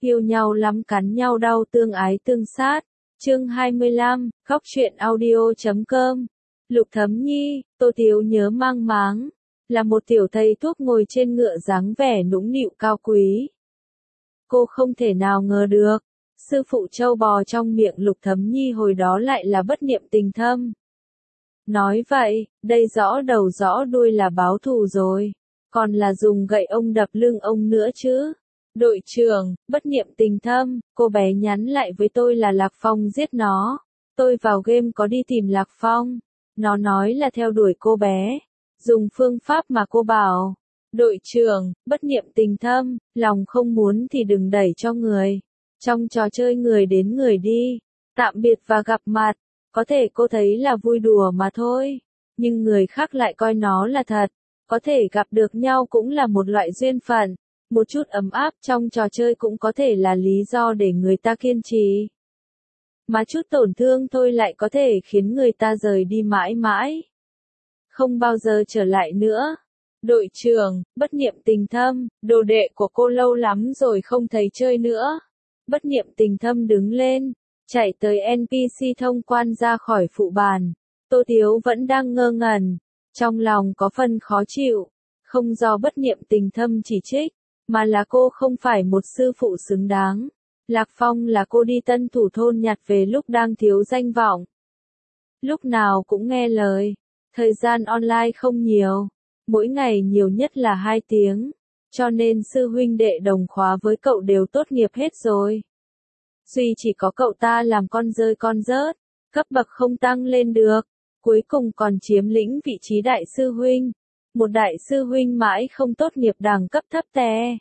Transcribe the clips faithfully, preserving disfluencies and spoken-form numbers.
Yêu nhau lắm cắn nhau đau tương ái tương sát. Chương hai mươi lăm, Góc truyện audio chấm com. Lục Thấm Nhi, Tô Tiếu nhớ mang máng, là một tiểu thầy thuốc ngồi trên ngựa dáng vẻ nũng nịu cao quý. Cô không thể nào ngờ được, sư phụ trâu bò trong miệng Lục Thấm Nhi hồi đó lại là Bất Niệm Tình Thâm. Nói vậy, đây rõ đầu rõ đuôi là báo thù rồi, còn là dùng gậy ông đập lưng ông nữa chứ. Đội trưởng, Bất Niệm Tình Thâm, cô bé nhắn lại với tôi là Lạc Phong giết nó. Tôi vào game có đi tìm Lạc Phong. Nó nói là theo đuổi cô bé, dùng phương pháp mà cô bảo. Đội trưởng, Bất Niệm Tình Thâm, lòng không muốn thì đừng đẩy cho người. Trong trò chơi người đến người đi, tạm biệt và gặp mặt, có thể cô thấy là vui đùa mà thôi, nhưng người khác lại coi nó là thật. Có thể gặp được nhau cũng là một loại duyên phận. Một chút ấm áp trong trò chơi cũng có thể là lý do để người ta kiên trì. Mà chút tổn thương thôi lại có thể khiến người ta rời đi mãi mãi. Không bao giờ trở lại nữa. Đội trưởng, Bất Niệm Tình Thâm, đồ đệ của cô lâu lắm rồi không thấy chơi nữa. Bất Niệm Tình Thâm đứng lên, chạy tới en pê xê thông quan ra khỏi phụ bàn. Tô Tiếu vẫn đang ngơ ngẩn, trong lòng có phần khó chịu, không do Bất Niệm Tình Thâm chỉ trích, mà là cô không phải một sư phụ xứng đáng. Lạc Phong là cô đi Tân Thủ thôn nhặt về lúc đang thiếu danh vọng. Lúc nào cũng nghe lời, thời gian online không nhiều, mỗi ngày nhiều nhất là hai tiếng, cho nên sư huynh đệ đồng khóa với cậu đều tốt nghiệp hết rồi. Duy chỉ có cậu ta làm con rơi con rớt, cấp bậc không tăng lên được, cuối cùng còn chiếm lĩnh vị trí đại sư huynh. Một đại sư huynh mãi không tốt nghiệp đẳng cấp thấp tè.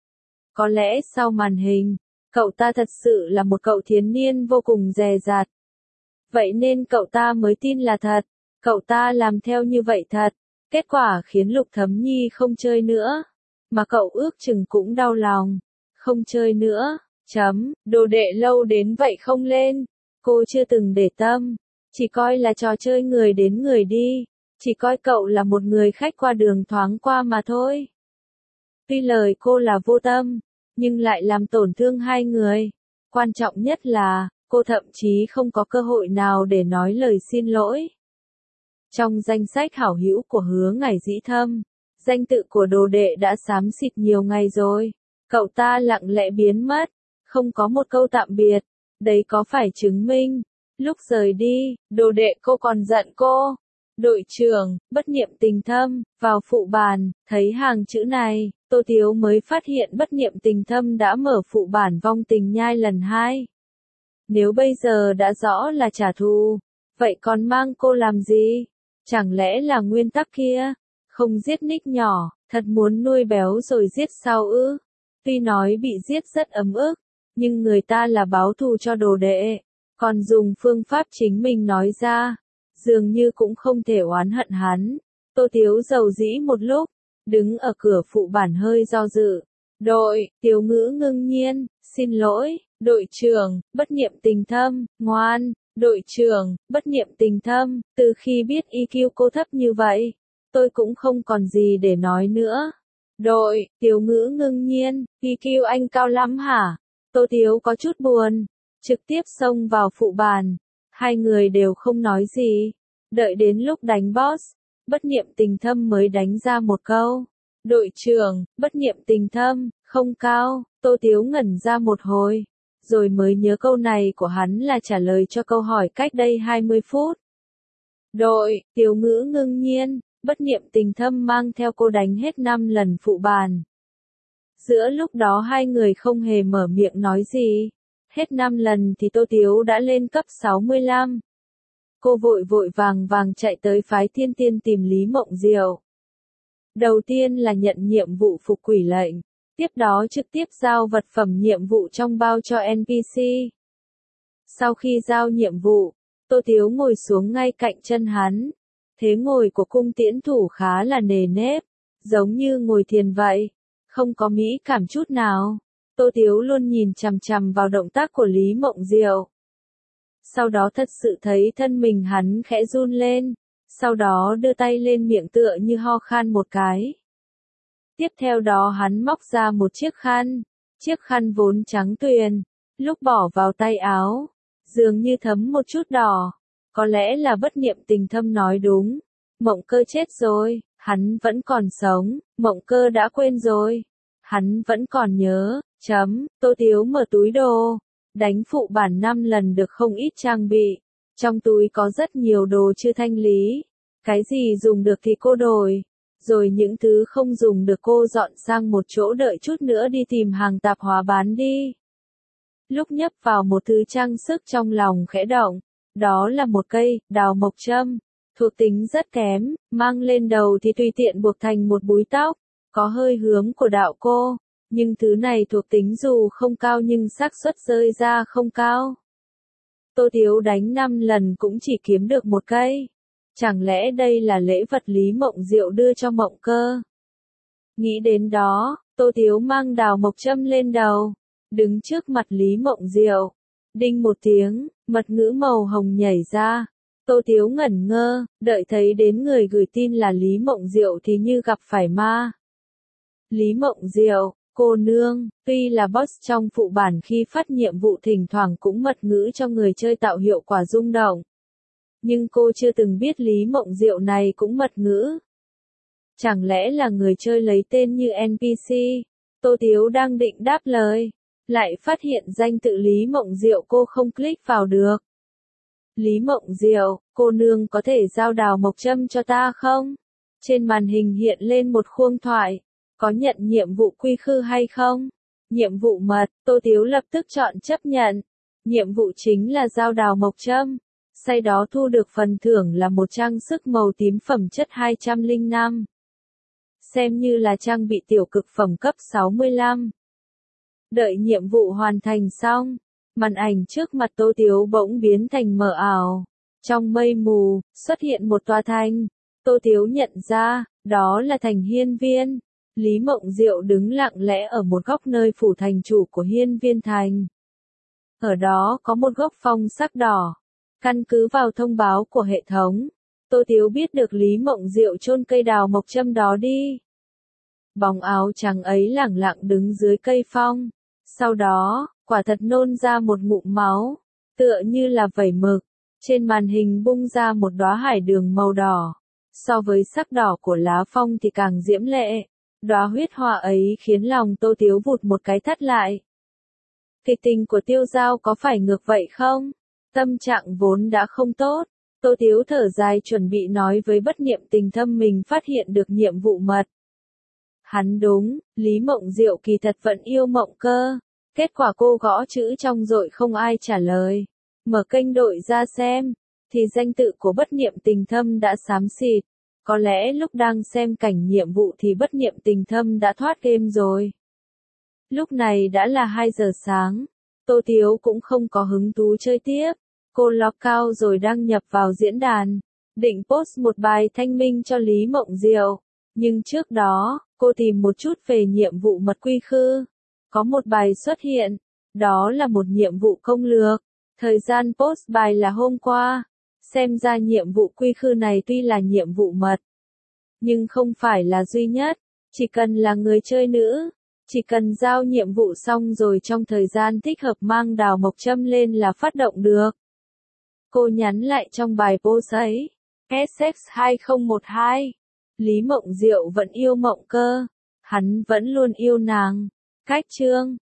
Có lẽ sau màn hình, cậu ta thật sự là một cậu thiếu niên vô cùng dè dặt. Vậy nên cậu ta mới tin là thật, cậu ta làm theo như vậy thật. Kết quả khiến Lục Thấm Nhi không chơi nữa, mà cậu ước chừng cũng đau lòng. Không chơi nữa, chấm, đồ đệ lâu đến vậy không lên. Cô chưa từng để tâm, chỉ coi là trò chơi người đến người đi. Chỉ coi cậu là một người khách qua đường thoáng qua mà thôi. Tuy lời cô là vô tâm, nhưng lại làm tổn thương hai người. Quan trọng nhất là, cô thậm chí không có cơ hội nào để nói lời xin lỗi. Trong danh sách hảo hữu của Hứa Ngải Dĩ Thâm, danh tự của đồ đệ đã xám xịt nhiều ngày rồi. Cậu ta lặng lẽ biến mất, không có một câu tạm biệt. Đấy có phải chứng minh, lúc rời đi, đồ đệ cô còn giận cô. Đội trưởng, Bất Niệm Tình Thâm, vào phụ bàn, thấy hàng chữ này, Tô Tiếu mới phát hiện Bất Niệm Tình Thâm đã mở phụ bản vong tình nhai lần hai. Nếu bây giờ đã rõ là trả thù, vậy còn mang cô làm gì? Chẳng lẽ là nguyên tắc kia? Không giết Nick nhỏ, thật muốn nuôi béo rồi giết sau ư? Tuy nói bị giết rất ấm ức, nhưng người ta là báo thù cho đồ đệ, còn dùng phương pháp chính mình nói ra. Dường như cũng không thể oán hận hắn. Tô Tiếu dầu dĩ một lúc, đứng ở cửa phụ bản hơi do dự. Đội, Tiếu Ngữ ngưng nhiên, xin lỗi, đội trưởng, Bất Niệm Tình Thâm, ngoan, đội trưởng, Bất Niệm Tình Thâm, từ khi biết i kiu cô thấp như vậy, tôi cũng không còn gì để nói nữa. Đội, Tiếu Ngữ ngưng nhiên, i kiu anh cao lắm hả? Tô Tiếu có chút buồn, trực tiếp xông vào phụ bàn. Hai người đều không nói gì, đợi đến lúc đánh boss, Bất Niệm Tình Thâm mới đánh ra một câu. Đội trưởng, Bất Niệm Tình Thâm, không cao. Tô Tiếu ngẩn ra một hồi, rồi mới nhớ câu này của hắn là trả lời cho câu hỏi cách đây hai mươi phút. Đội, Tiếu Ngữ ngưng nhiên, Bất Niệm Tình Thâm mang theo cô đánh hết năm lần phụ bàn. Giữa lúc đó hai người không hề mở miệng nói gì. Hết năm lần thì Tô Tiếu đã lên cấp sáu mươi lăm. Cô vội vội vàng vàng chạy tới phái Thiên Tiên tìm Lý Mộng Diệu. Đầu tiên là nhận nhiệm vụ phục quỷ lệnh, tiếp đó trực tiếp giao vật phẩm nhiệm vụ trong bao cho en pê xê. Sau khi giao nhiệm vụ, Tô Tiếu ngồi xuống ngay cạnh chân hắn. Thế ngồi của cung tiễn thủ khá là nề nếp, giống như ngồi thiền vậy, không có mỹ cảm chút nào. Tô Tiếu luôn nhìn chằm chằm vào động tác của Lý Mộng Diệu. Sau đó thật sự thấy thân mình hắn khẽ run lên, sau đó đưa tay lên miệng tựa như ho khan một cái. Tiếp theo đó hắn móc ra một chiếc khăn, Chiếc khăn vốn trắng tuyền, lúc bỏ vào tay áo, dường như thấm một chút đỏ. Có lẽ là bất niệm tình thâm nói đúng. Mộng Cơ chết rồi, hắn vẫn còn sống, Mộng Cơ đã quên rồi. Hắn vẫn còn nhớ, chấm, Tô Tiếu mở túi đồ. Đánh phụ bản năm lần được không ít trang bị. Trong túi có rất nhiều đồ chưa thanh lý. Cái gì dùng được thì cô đổi. Rồi những thứ không dùng được cô dọn sang một chỗ đợi chút nữa đi tìm hàng tạp hóa bán đi. Lúc nhấp vào một thứ trang sức trong lòng khẽ động. Đó là một cây, đào mộc châm. Thuộc tính rất kém, mang lên đầu thì tùy tiện buộc thành một búi tóc. Có hơi hướng của đạo cô. Nhưng thứ này thuộc tính dù không cao nhưng xác suất rơi ra không cao. Tô Tiếu đánh năm lần cũng chỉ kiếm được một cây. Chẳng lẽ đây là lễ vật Lý Mộng Diệu đưa cho Mộng Cơ? Nghĩ đến đó, Tô Tiếu mang đào mộc châm lên đầu, đứng trước mặt Lý Mộng Diệu. Đinh một tiếng, mật ngữ màu hồng nhảy ra. Tô Tiếu ngẩn ngơ, đợi thấy đến người gửi tin là Lý Mộng Diệu thì như gặp phải ma. Lý Mộng Diệu, cô nương, tuy là boss trong phụ bản khi phát nhiệm vụ thỉnh thoảng cũng mật ngữ cho người chơi tạo hiệu quả rung động. Nhưng cô chưa từng biết Lý Mộng Diệu này cũng mật ngữ. Chẳng lẽ là người chơi lấy tên như en pê xê? Tô Tiếu đang định đáp lời, lại phát hiện danh tự Lý Mộng Diệu cô không click vào được. Lý Mộng Diệu, cô nương có thể giao đào mộc châm cho ta không? Trên màn hình hiện lên một khuôn thoại. Có nhận nhiệm vụ quy khư hay không? Nhiệm vụ mật, Tô Tiếu lập tức chọn chấp nhận. Nhiệm vụ chính là giao đào mộc châm. Sau đó thu được phần thưởng là một trang sức màu tím phẩm chất hai trăm lẻ năm. Xem như là trang bị tiểu cực phẩm cấp sáu mươi lăm. Đợi nhiệm vụ hoàn thành xong, màn ảnh trước mặt Tô Tiếu bỗng biến thành mờ ảo. Trong mây mù, xuất hiện một tòa thành. Tô Tiếu nhận ra, đó là thành Hiên Viên. Lý Mộng Diệu đứng lặng lẽ ở một góc nơi phủ thành chủ của Hiên Viên Thành. Ở đó có một gốc phong sắc đỏ. Căn cứ vào thông báo của hệ thống, Tô Tiếu biết được Lý Mộng Diệu chôn cây đào mộc châm đó đi. Bóng áo trắng ấy lẳng lặng đứng dưới cây phong. Sau đó, quả thật nôn ra một ngụm máu, tựa như là vẩy mực. Trên màn hình bung ra một đóa hải đường màu đỏ. So với sắc đỏ của lá phong thì càng diễm lệ. Đóa huyết hoa ấy khiến lòng Tô Tiếu vụt một cái thắt lại. Kịch tình của Tiêu Giao có phải ngược vậy không? Tâm trạng vốn đã không tốt. Tô Tiếu thở dài chuẩn bị nói với bất niệm tình thâm mình phát hiện được nhiệm vụ mật. Hắn đúng, Lý Mộng Diệu kỳ thật vẫn yêu Mộng Cơ. Kết quả cô gõ chữ trong rồi không ai trả lời. Mở kênh đội ra xem, thì danh tự của bất niệm tình thâm đã xám xịt. Có lẽ lúc đang xem cảnh nhiệm vụ thì bất niệm tình thâm đã thoát game rồi. Lúc này đã là hai giờ sáng. Tô Tiếu cũng không có hứng thú chơi tiếp. Cô lock out rồi đăng nhập vào diễn đàn. Định post một bài thanh minh cho Lý Mộng Diệu. Nhưng trước đó, cô tìm một chút về nhiệm vụ mật quy khư. Có một bài xuất hiện. Đó là một nhiệm vụ công lược. Thời gian post bài là hôm qua. Xem ra nhiệm vụ quy khư này tuy là nhiệm vụ mật, nhưng không phải là duy nhất. Chỉ cần là người chơi nữ, chỉ cần giao nhiệm vụ xong rồi trong thời gian thích hợp mang đào mộc châm lên là phát động được. Cô nhắn lại trong bài post ấy. ét ích hai không một hai. Lý Mộng Diệu vẫn yêu Mộng Cơ. Hắn vẫn luôn yêu nàng. Cách chương.